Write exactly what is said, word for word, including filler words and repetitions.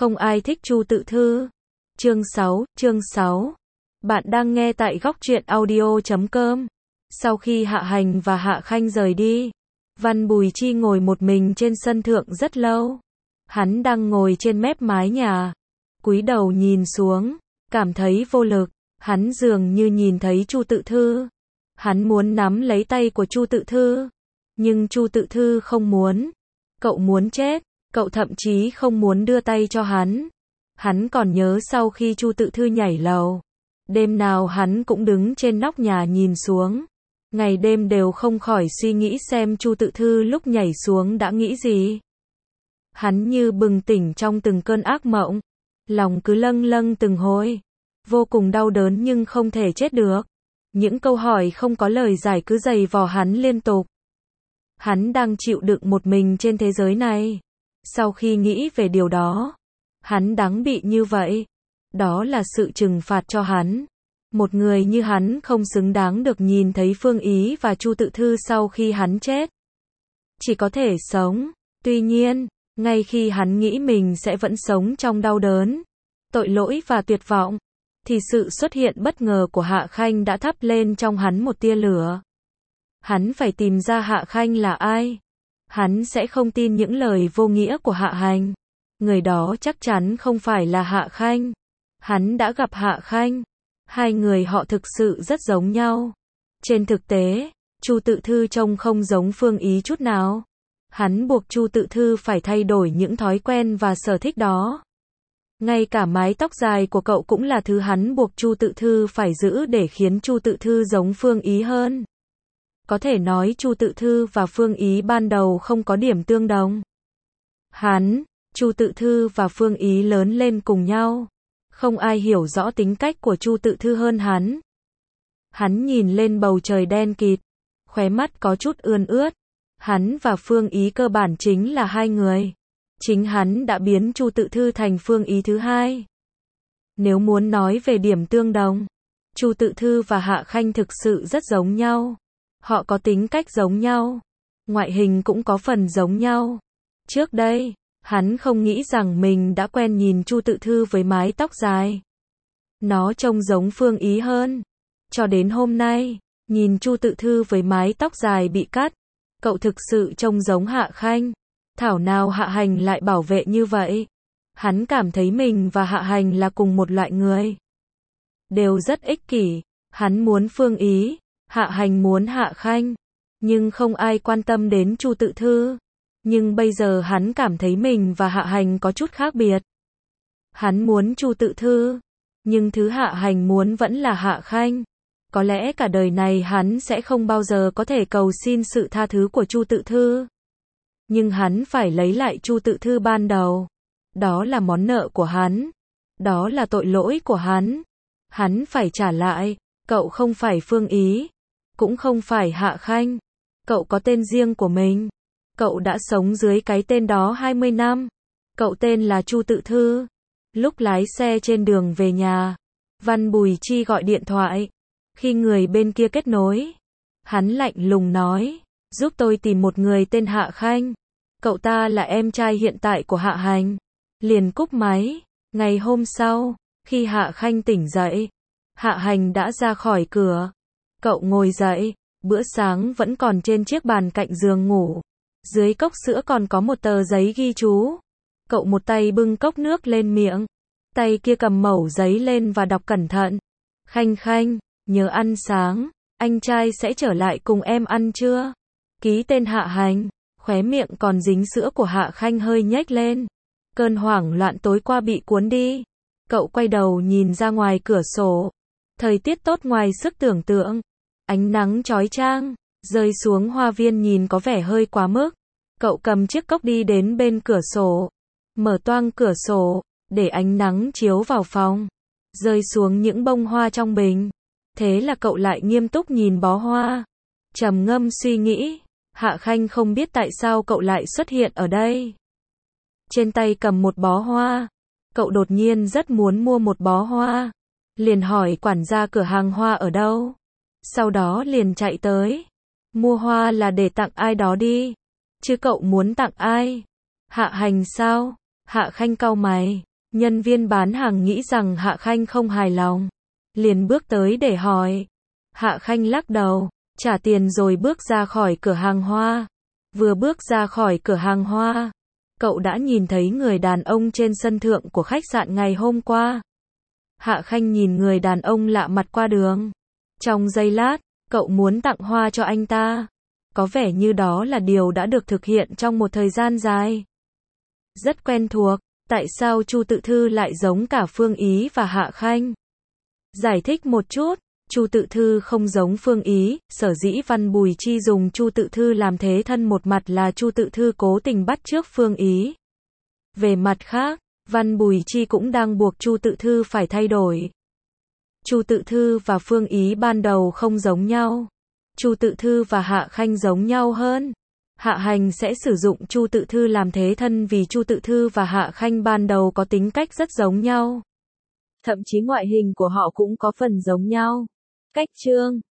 Không ai thích Chu Tự Thư. Chương sáu, chương sáu. Bạn đang nghe tại góc truyện audio chấm com. Sau khi Hạ Hành và Hạ Khanh rời đi, Văn Bùi Chi ngồi một mình trên sân thượng rất lâu. Hắn đang ngồi trên mép mái nhà, cúi đầu nhìn xuống, cảm thấy vô lực. Hắn dường như nhìn thấy Chu Tự Thư. Hắn muốn nắm lấy tay của Chu Tự Thư, nhưng Chu Tự Thư không muốn. Cậu muốn chết, cậu thậm chí không muốn đưa tay cho hắn. Hắn còn nhớ sau khi Chu Tự Thư nhảy lầu, đêm nào hắn cũng đứng trên nóc nhà nhìn xuống. Ngày đêm đều không khỏi suy nghĩ xem Chu Tự Thư lúc nhảy xuống đã nghĩ gì. Hắn như bừng tỉnh trong từng cơn ác mộng, lòng cứ lâng lâng từng hồi, vô cùng đau đớn nhưng không thể chết được. Những câu hỏi không có lời giải cứ giày vò hắn liên tục. Hắn đang chịu đựng một mình trên thế giới này. Sau khi nghĩ về điều đó, hắn đáng bị như vậy. Đó là sự trừng phạt cho hắn. Một người như hắn không xứng đáng được nhìn thấy Phương Ý và Chu Tự Thư sau khi hắn chết. Chỉ có thể sống. Tuy nhiên, ngay khi hắn nghĩ mình sẽ vẫn sống trong đau đớn, tội lỗi và tuyệt vọng, thì sự xuất hiện bất ngờ của Hạ Khanh đã thắp lên trong hắn một tia lửa. Hắn phải tìm ra Hạ Khanh là ai. Hắn sẽ không tin những lời vô nghĩa của Hạ Hành. Người đó chắc chắn không phải là Hạ Khanh. Hắn đã gặp Hạ Khanh. Hai người họ thực sự rất giống nhau. Trên thực tế, Chu Tự Thư trông không giống Phương Ý chút nào. Hắn buộc Chu Tự Thư phải thay đổi những thói quen và sở thích đó. Ngay cả mái tóc dài của cậu cũng là thứ hắn buộc Chu Tự Thư phải giữ để khiến Chu Tự Thư giống Phương Ý hơn. Có thể nói Chu Tự Thư và Phương Ý ban đầu không có điểm tương đồng. Hắn, Chu Tự Thư và Phương Ý lớn lên cùng nhau. Không ai hiểu rõ tính cách của Chu Tự Thư hơn hắn. Hắn nhìn lên bầu trời đen kịt, khóe mắt có chút ươn ướt. Hắn và Phương Ý cơ bản chính là hai người. Chính hắn đã biến Chu Tự Thư thành Phương Ý thứ hai. Nếu muốn nói về điểm tương đồng, Chu Tự Thư và Hạ Khanh thực sự rất giống nhau. Họ có tính cách giống nhau, ngoại hình cũng có phần giống nhau. Trước đây, hắn không nghĩ rằng mình đã quen nhìn Chu Tự Thư với mái tóc dài. Nó trông giống Phương Ý hơn. Cho đến hôm nay, nhìn Chu Tự Thư với mái tóc dài bị cắt, cậu thực sự trông giống Hạ Khanh. Thảo nào Hạ Hành lại bảo vệ như vậy. Hắn cảm thấy mình và Hạ Hành là cùng một loại người. Đều rất ích kỷ. Hắn muốn Phương Ý, Hạ Hành muốn Hạ Khanh. Nhưng không ai quan tâm đến Chu Tự Thư. Nhưng bây giờ hắn cảm thấy mình và Hạ Hành có chút khác biệt. Hắn muốn Chu Tự Thư, nhưng thứ Hạ Hành muốn vẫn là Hạ Khanh. Có lẽ cả đời này hắn sẽ không bao giờ có thể cầu xin sự tha thứ của Chu Tự Thư. Nhưng hắn phải lấy lại Chu Tự Thư ban đầu. Đó là món nợ của hắn. Đó là tội lỗi của hắn. Hắn phải trả lại. Cậu không phải Phương Ý, cũng không phải Hạ Khanh. Cậu có tên riêng của mình. Cậu đã sống dưới cái tên đó hai mươi năm. Cậu tên là Chu Tự Thư. Lúc lái xe trên đường về nhà, Văn Bùi Chi gọi điện thoại. Khi người bên kia kết nối, hắn lạnh lùng nói, giúp tôi tìm một người tên Hạ Khanh. Cậu ta là em trai hiện tại của Hạ Hành. Liền cúp máy. Ngày hôm sau, khi Hạ Khanh tỉnh dậy, Hạ Hành đã ra khỏi cửa. Cậu ngồi dậy, bữa sáng vẫn còn trên chiếc bàn cạnh giường ngủ. Dưới cốc sữa còn có một tờ giấy ghi chú. Cậu một tay bưng cốc nước lên miệng, tay kia cầm mẩu giấy lên và đọc cẩn thận. Khanh Khanh, nhớ ăn sáng, anh trai sẽ trở lại cùng em ăn chưa? Ký tên Hạ Hành. Khóe miệng còn dính sữa của Hạ Khanh hơi nhếch lên. Cơn hoảng loạn tối qua bị cuốn đi. Cậu quay đầu nhìn ra ngoài cửa sổ. Thời tiết tốt ngoài sức tưởng tượng. Ánh nắng chói chang rơi xuống hoa viên nhìn có vẻ hơi quá mức. Cậu cầm chiếc cốc đi đến bên cửa sổ, mở toang cửa sổ để ánh nắng chiếu vào phòng, rơi xuống những bông hoa trong bình. Thế là cậu lại nghiêm túc nhìn bó hoa, trầm ngâm suy nghĩ. Hạ Khanh không biết tại sao cậu lại xuất hiện ở đây. Trên tay cầm một bó hoa. Cậu đột nhiên rất muốn mua một bó hoa. Liền hỏi quản gia cửa hàng hoa ở đâu. Sau đó liền chạy tới. Mua hoa là để tặng ai đó đi. Chứ cậu muốn tặng ai? Hạ Hành sao? Hạ Khanh cau mày. Nhân viên bán hàng nghĩ rằng Hạ Khanh không hài lòng, liền bước tới để hỏi. Hạ Khanh lắc đầu, trả tiền rồi bước ra khỏi cửa hàng hoa. Vừa bước ra khỏi cửa hàng hoa, cậu đã nhìn thấy người đàn ông trên sân thượng của khách sạn ngày hôm qua. Hạ Khanh nhìn người đàn ông lạ mặt qua đường. Trong giây lát, cậu muốn tặng hoa cho anh ta. Có vẻ như đó là điều đã được thực hiện trong một thời gian dài. Rất quen thuộc, tại sao Chu Tự Thư lại giống cả Phương Ý và Hạ Khanh? Giải thích một chút, Chu Tự Thư không giống Phương Ý, sở dĩ Văn Bùi Chi dùng Chu Tự Thư làm thế thân một mặt là Chu Tự Thư cố tình bắt chước Phương Ý. Về mặt khác, Văn Bùi Chi cũng đang buộc Chu Tự Thư phải thay đổi. Chu Tự Thư và Phương Ý ban đầu không giống nhau. Chu Tự Thư và Hạ Khanh giống nhau hơn. Hạ Hành sẽ sử dụng Chu Tự Thư làm thế thân vì Chu Tự Thư và Hạ Khanh ban đầu có tính cách rất giống nhau. Thậm chí ngoại hình của họ cũng có phần giống nhau. Cách chương